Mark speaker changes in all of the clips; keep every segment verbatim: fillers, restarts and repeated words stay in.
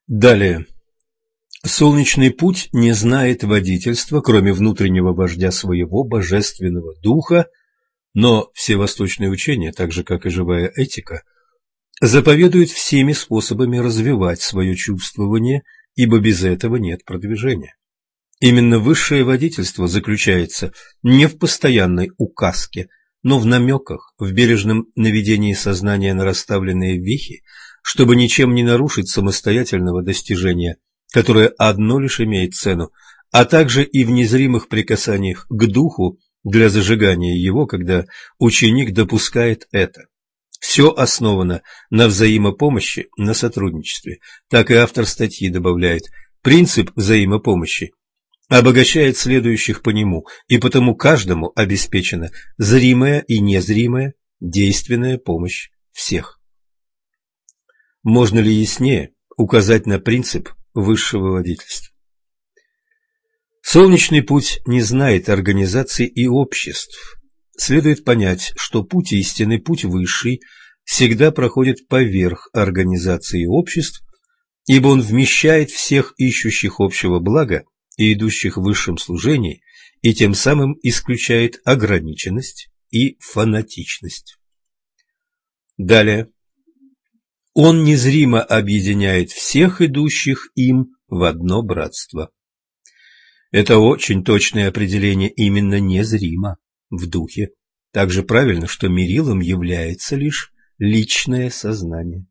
Speaker 1: Далее. Солнечный путь не знает водительства, кроме внутреннего вождя своего божественного духа, но все восточные учения, так же как и живая этика, заповедуют всеми способами развивать свое чувствование, ибо без этого нет продвижения. Именно высшее водительство заключается не в постоянной указке, но в намеках, в бережном наведении сознания на расставленные вехи, чтобы ничем не нарушить самостоятельного достижения, которое одно лишь имеет цену, а также и в незримых прикасаниях к духу для зажигания его, когда ученик допускает это. Все основано на взаимопомощи, на сотрудничестве. Так и автор статьи добавляет: принцип взаимопомощи обогащает следующих по нему, и потому каждому обеспечена зримая и незримая действенная помощь всех. Можно ли яснее указать на принцип высшего водительства? Солнечный путь не знает организаций и обществ. Следует понять, что путь истины, путь высший, всегда проходит поверх организаций и обществ, ибо он вмещает всех ищущих общего блага и идущих в высшем служении, и тем самым исключает ограниченность и фанатичность. Далее. Он незримо объединяет всех идущих им в одно братство. Это очень точное определение, именно незримо, в духе. Также правильно, что мерилом является лишь личное сознание.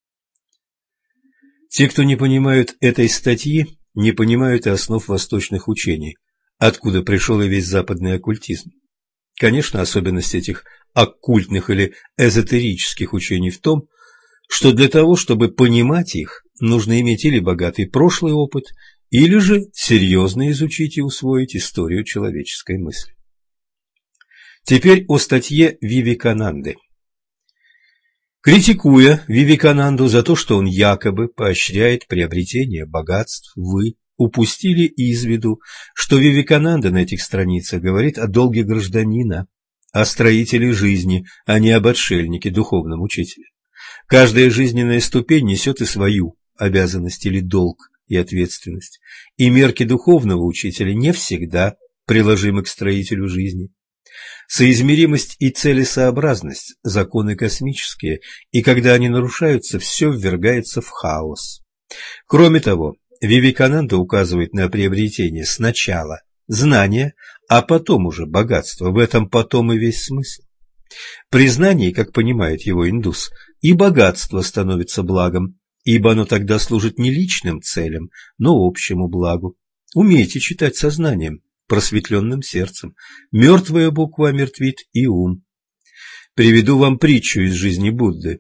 Speaker 1: Те, кто не понимают этой статьи, не понимают и основ восточных учений, откуда пришел и весь западный оккультизм. Конечно, особенность этих оккультных или эзотерических учений в том, что для того, чтобы понимать их, нужно иметь или богатый прошлый опыт, или же серьезно изучить и усвоить историю человеческой мысли. Теперь о статье Вивекананды. Критикуя Вивекананду за то, что он якобы поощряет приобретение богатств, вы упустили из виду, что Вивекананда на этих страницах говорит о долге гражданина, о строителе жизни, а не об отшельнике, духовном учителе. Каждая жизненная ступень несет и свою обязанность или долг и ответственность, и мерки духовного учителя не всегда приложимы к строителю жизни. Соизмеримость и целесообразность – законы космические, и когда они нарушаются, все ввергается в хаос. Кроме того, Вивекананда указывает на приобретение сначала знания, а потом уже богатства. В этом потом и весь смысл. При знании, как понимает его индус, и богатство становится благом, ибо оно тогда служит не личным целям, но общему благу. Умейте читать сознанием, просветленным сердцем. Мертвая буква омертвит и ум. Приведу вам притчу из жизни Будды.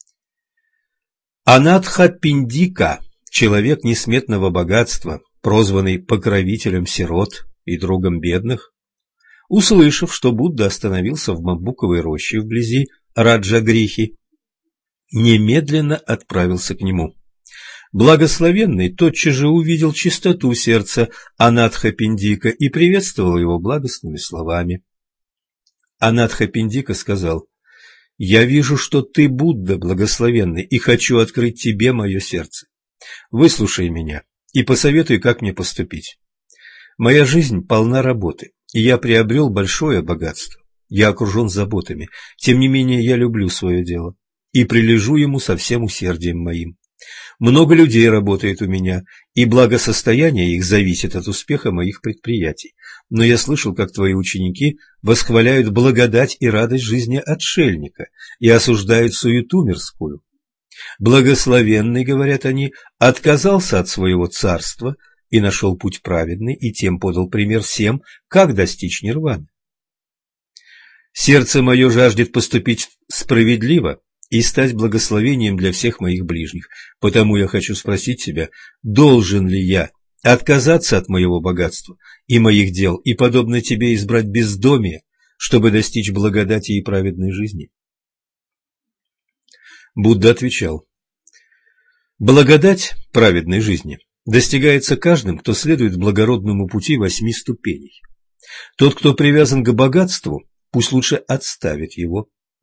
Speaker 1: Анатха-Пиндика, человек несметного богатства, прозванный покровителем сирот и другом бедных, услышав, что Будда остановился в бамбуковой роще вблизи Раджагрихи, немедленно отправился к нему. Благословенный тотчас же увидел чистоту сердца Анатха-Пиндика и приветствовал его благостными словами. Анатха-Пиндика сказал: «Я вижу, что ты Будда благословенный, и хочу открыть тебе мое сердце. Выслушай меня и посоветуй, как мне поступить. Моя жизнь полна работы, и я приобрел большое богатство. Я окружен заботами, тем не менее я люблю свое дело и прилежу ему со всем усердием моим. Много людей работает у меня, и благосостояние их зависит от успеха моих предприятий. Но я слышал, как твои ученики восхваляют благодать и радость жизни отшельника и осуждают суету мирскую. Благословенный, говорят они, отказался от своего царства и нашел путь праведный, и тем подал пример всем, как достичь нирваны. Сердце мое жаждет поступить справедливо и стать благословением для всех моих ближних. Потому я хочу спросить тебя, должен ли я отказаться от моего богатства и моих дел и, подобно тебе, избрать бездомие, чтобы достичь благодати и праведной жизни?» Будда отвечал: «Благодать праведной жизни достигается каждым, кто следует благородному пути восьми ступеней. Тот, кто привязан к богатству, пусть лучше отставит его.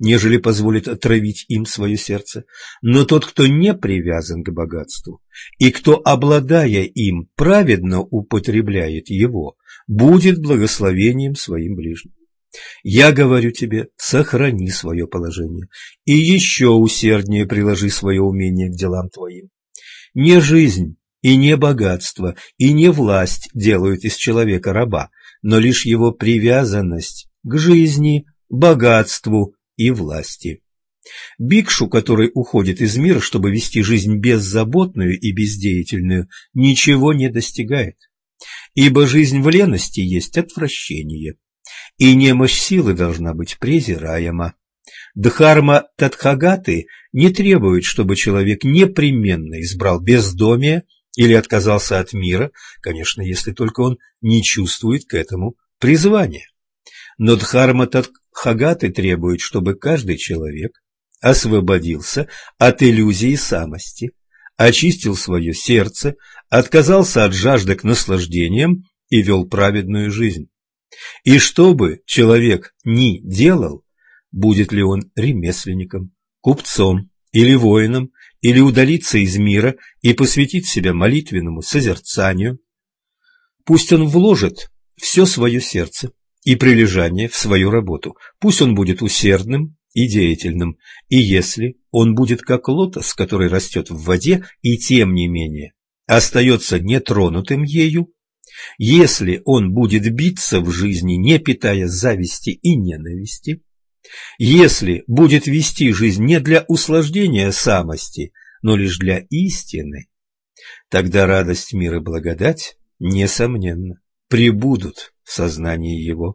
Speaker 1: нежели позволит отравить им свое сердце. Но тот, кто не привязан к богатству, и кто, обладая им, праведно употребляет его, будет благословением своим ближним. Я говорю тебе, сохрани свое положение, и еще усерднее приложи свое умение к делам твоим. Не жизнь и не богатство, и не власть делают из человека раба, но лишь его привязанность к жизни, богатству и власти. Бикшу, который уходит из мира, чтобы вести жизнь беззаботную и бездеятельную, ничего не достигает, ибо жизнь в лености есть отвращение, и немощь силы должна быть презираема. Дхарма Тадхагаты не требует, чтобы человек непременно избрал бездомие или отказался от мира, конечно, если только он не чувствует к этому призвания. Но Дхарма Тадхагаты требует, чтобы каждый человек освободился от иллюзии самости, очистил свое сердце, отказался от жажды к наслаждениям и вел праведную жизнь. И что бы человек ни делал, будет ли он ремесленником, купцом или воином, или удалиться из мира и посвятить себя молитвенному созерцанию, пусть он вложит все свое сердце и прилежание в свою работу, пусть он будет усердным и деятельным, и если он будет как лотос, который растет в воде и тем не менее остается нетронутым ею, если он будет биться в жизни, не питая зависти и ненависти, если будет вести жизнь не для услаждения самости, но лишь для истины, тогда радость, мир и благодать, несомненно, пребудут в сознании его.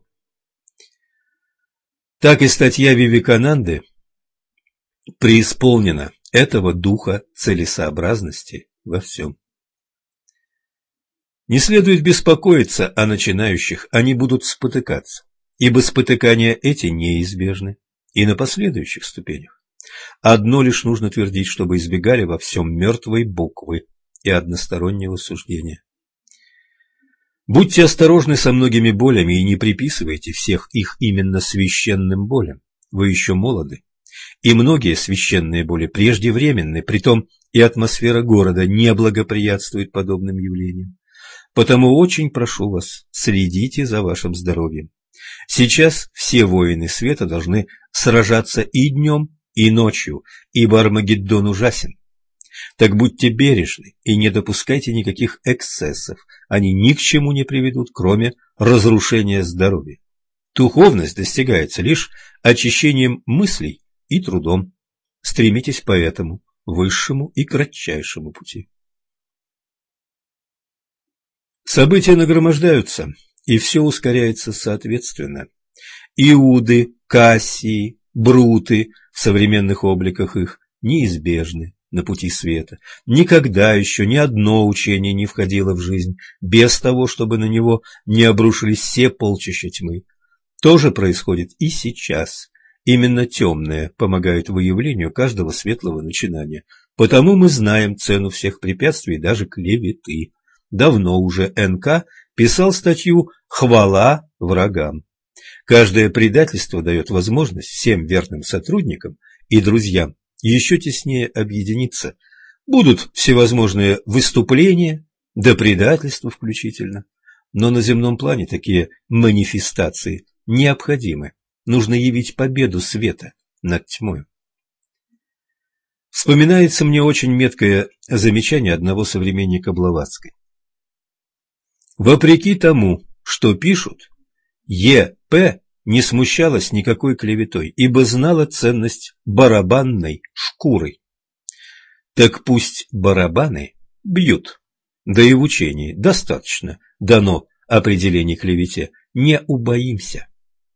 Speaker 1: Так и статья Вивекананды преисполнена этого духа целесообразности во всем. Не следует беспокоиться о начинающих, они будут спотыкаться, ибо спотыкания эти неизбежны и на последующих ступенях. Одно лишь нужно твердить, чтобы избегали во всем мертвой буквы и одностороннего суждения. Будьте осторожны со многими болями и не приписывайте всех их именно священным болям. Вы еще молоды, и многие священные боли преждевременны, притом и атмосфера города не благоприятствует подобным явлениям. Потому очень прошу вас, следите за вашим здоровьем. Сейчас все воины света должны сражаться и днем, и ночью, ибо Армагеддон ужасен. Так будьте бережны и не допускайте никаких эксцессов, они ни к чему не приведут, кроме разрушения здоровья. Духовность достигается лишь очищением мыслей и трудом. Стремитесь по этому высшему и кратчайшему пути. События нагромождаются, и все ускоряется соответственно. Иуды, Кассии, Бруты в современных обликах их неизбежны на пути света. Никогда еще ни одно учение не входило в жизнь без того, чтобы на него не обрушились все полчища тьмы. То же происходит и сейчас. Именно темное помогает выявлению каждого светлого начинания. Потому мы знаем цену всех препятствий, даже клеветы. Давно уже эн ка писал статью «Хвала врагам». Каждое предательство дает возможность всем верным сотрудникам и друзьям еще теснее объединиться. Будут всевозможные выступления, до предательства включительно. Но на земном плане такие манифестации необходимы. Нужно явить победу света над тьмой. Вспоминается мне очень меткое замечание одного современника Блаватской. Вопреки тому, что пишут, Е П не смущалась никакой клеветой, ибо знала ценность барабанной шкуры. Так пусть барабаны бьют, да и в учении достаточно дано определений клевете, не убоимся.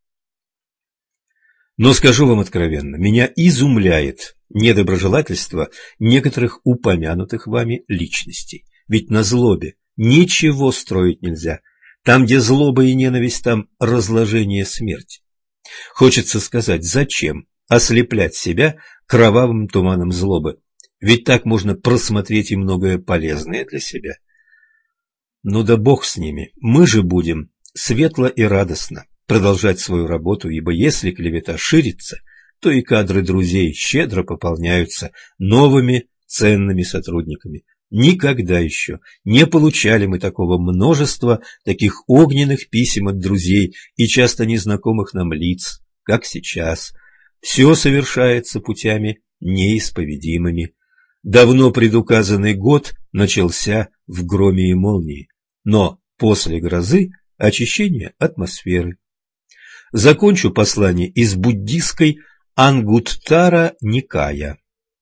Speaker 1: Но скажу вам откровенно, меня изумляет недоброжелательство некоторых упомянутых вами личностей, ведь на злобе ничего строить нельзя. Там, где злоба и ненависть, там разложение, смерть. Хочется сказать, зачем ослеплять себя кровавым туманом злобы? Ведь так можно просмотреть и многое полезное для себя. Ну да бог с ними, мы же будем светло и радостно продолжать свою работу, ибо если клевета ширится, то и кадры друзей щедро пополняются новыми ценными сотрудниками. Никогда еще не получали мы такого множества, таких огненных писем от друзей и часто незнакомых нам лиц, как сейчас. Все совершается путями неисповедимыми. Давно предуказанный год начался в громе и молнии, но после грозы очищение атмосферы. Закончу послание из буддистской Ангуттара Никая.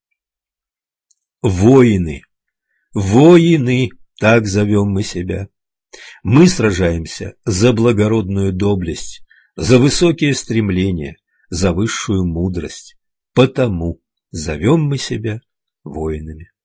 Speaker 1: Воины, воины, так зовем мы себя. Мы сражаемся за благородную доблесть, за высокие стремления, за высшую мудрость. Потому зовем мы себя воинами.